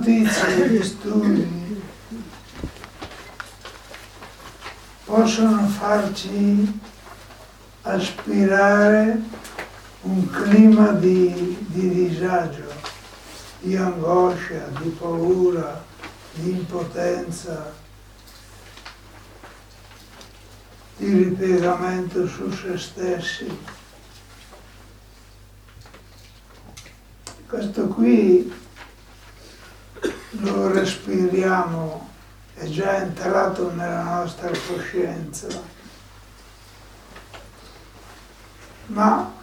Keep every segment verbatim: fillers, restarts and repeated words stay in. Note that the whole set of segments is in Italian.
notizie di studi possono farci aspirare un clima di, di disagio, di angoscia, di paura, di impotenza, di ripiegamento su se stessi. Questo qui lo respiriamo, è già entrato nella nostra coscienza, ma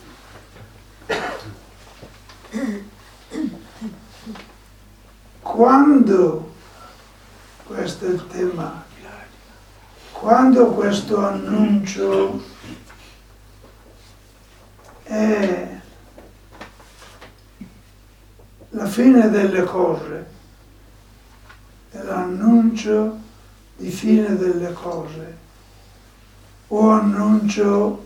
quando, questo è il tema, quando questo annuncio è la fine delle cose, è l'annuncio di fine delle cose, o annuncio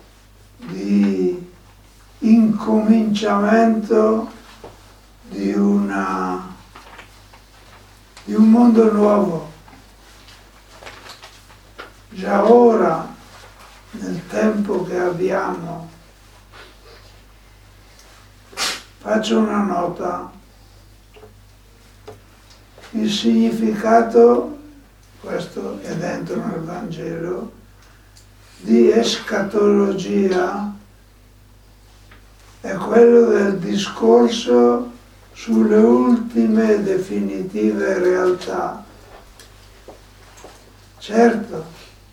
di incominciamento di, una, di un mondo nuovo. Già ora, nel tempo che abbiamo, faccio una nota. Il significato, questo è dentro nel Vangelo, di escatologia è quello del discorso sulle ultime e definitive realtà. Certo,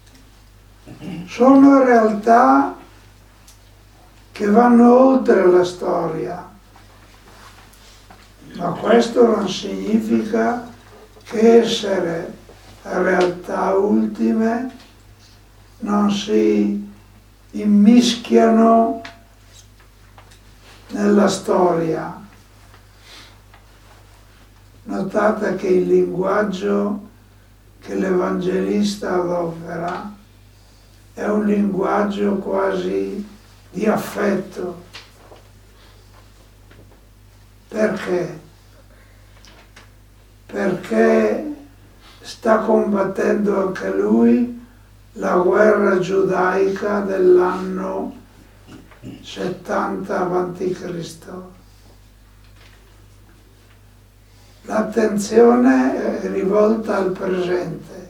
sono realtà che vanno oltre la storia, ma questo non significa che essere realtà ultime non si immischiano nella storia. Notate che il linguaggio che l'Evangelista adopera è un linguaggio quasi di affetto. Perché? Perché sta combattendo anche lui la guerra giudaica dell'anno settanta avanti Cristo. L'attenzione è rivolta al presente.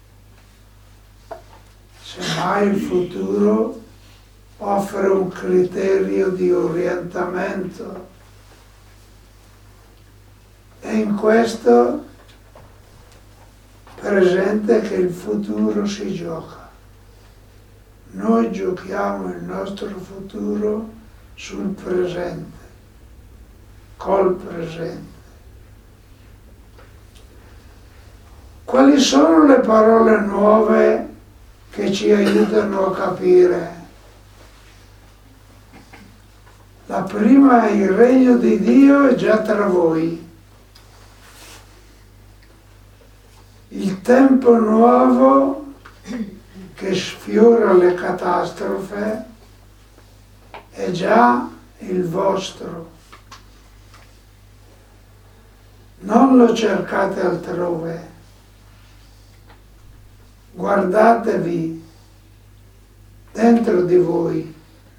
Semmai il futuro offre un criterio di orientamento. È in questo presente che il futuro si gioca. Noi giochiamo il nostro futuro sul presente, col presente. Quali sono le parole nuove che ci aiutano a capire? La prima è: il regno di Dio è già tra voi. Il tempo nuovo che sfiora le catastrofe è già il vostro. Non lo cercate altrove. Guardatevi dentro di voi.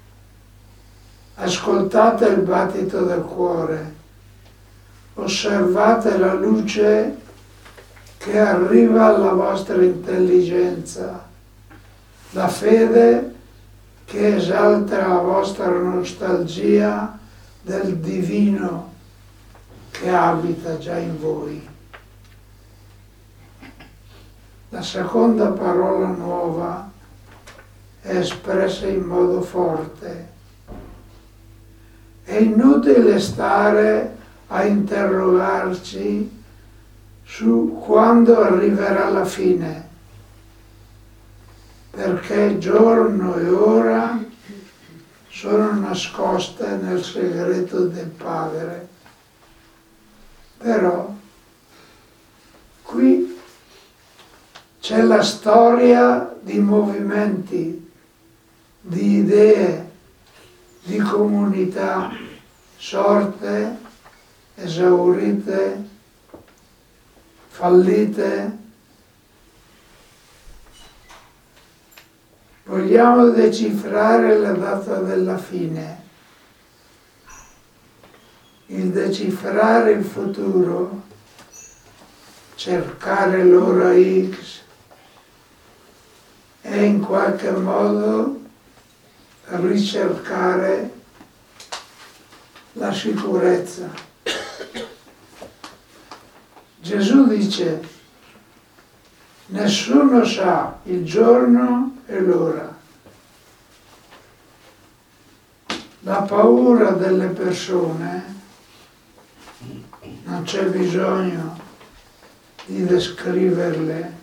Ascoltate il battito del cuore. Osservate la luce che arriva alla vostra intelligenza, la fede che esalta la vostra nostalgia del divino che abita già in voi. La seconda parola nuova è espressa in modo forte. È inutile stare a interrogarci su quando arriverà la fine, perché giorno e ora sono nascoste nel segreto del Padre. Però qui c'è la storia di movimenti, di idee, di comunità sorte, esaurite, fallite, vogliamo decifrare la data della fine. Il decifrare il futuro, cercare l'ora X, è in qualche modo ricercare la sicurezza. Gesù dice: nessuno sa il giorno e l'ora. La paura delle persone non c'è bisogno di descriverle.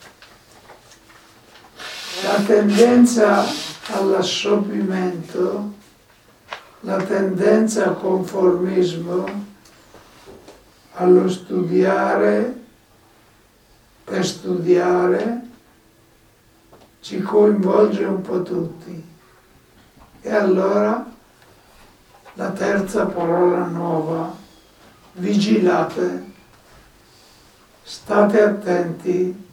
La tendenza all'assopimento, la tendenza al conformismo, allo studiare per studiare, ci coinvolge un po' tutti. E allora la terza parola nuova: vigilate, state attenti,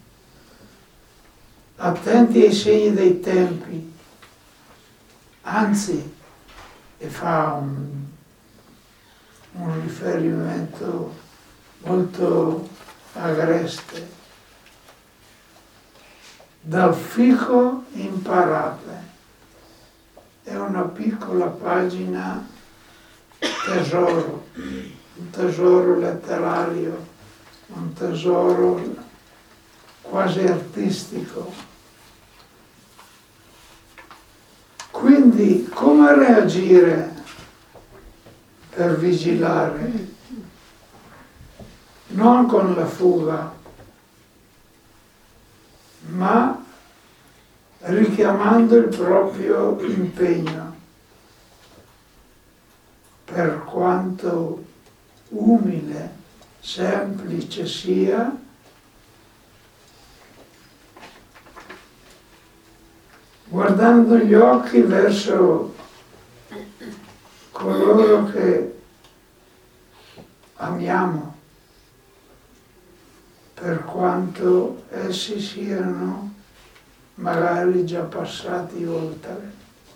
attenti ai segni dei tempi, anzi, e fa un, un riferimento molto agreste: dal fico imparate. È una piccola pagina tesoro, un tesoro letterario, un tesoro quasi artistico. Quindi come reagire per vigilare? Non con la fuga, ma richiamando il proprio impegno, per quanto umile, semplice sia, guardando gli occhi verso coloro che amiamo, per quanto essi siano magari già passati oltre.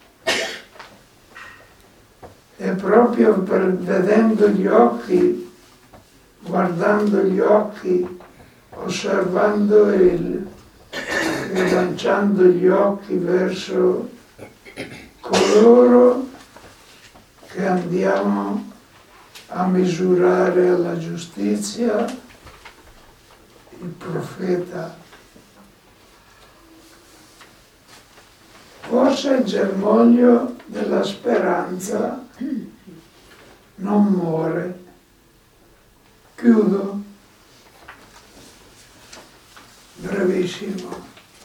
E proprio per vedendo gli occhi, guardando gli occhi, osservando il, e lanciando gli occhi verso coloro che andiamo a misurare alla giustizia, il profeta. Forse il germoglio della speranza non muore. Chiudo. Brevissimo.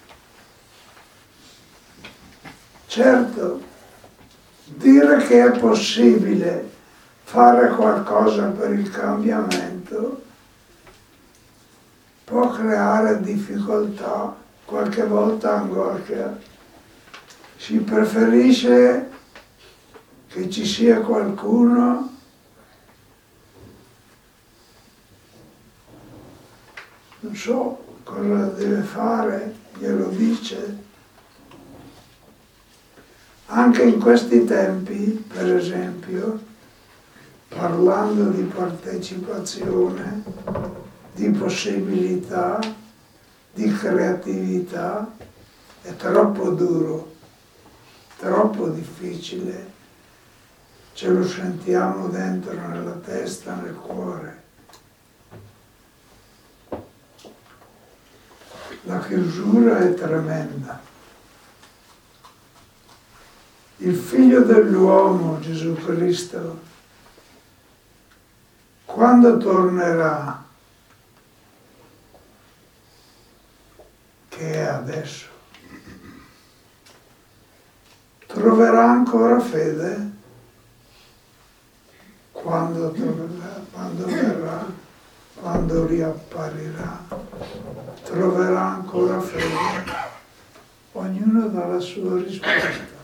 Certo, dire che è possibile fare qualcosa per il cambiamento può creare difficoltà, qualche volta angoscia. Si preferisce che ci sia qualcuno non so cosa deve fare, glielo dice. Anche in questi tempi, per esempio, parlando di partecipazione, di possibilità, di creatività, è troppo duro, troppo difficile. Ce lo sentiamo dentro nella testa, nel cuore. La chiusura è tremenda. Il figlio dell'uomo, Gesù Cristo, quando tornerà, che è adesso, troverà ancora fede? Quando tornerà, quando verrà, quando riapparirà, troverà ancora fede? Ognuno dà la sua risposta.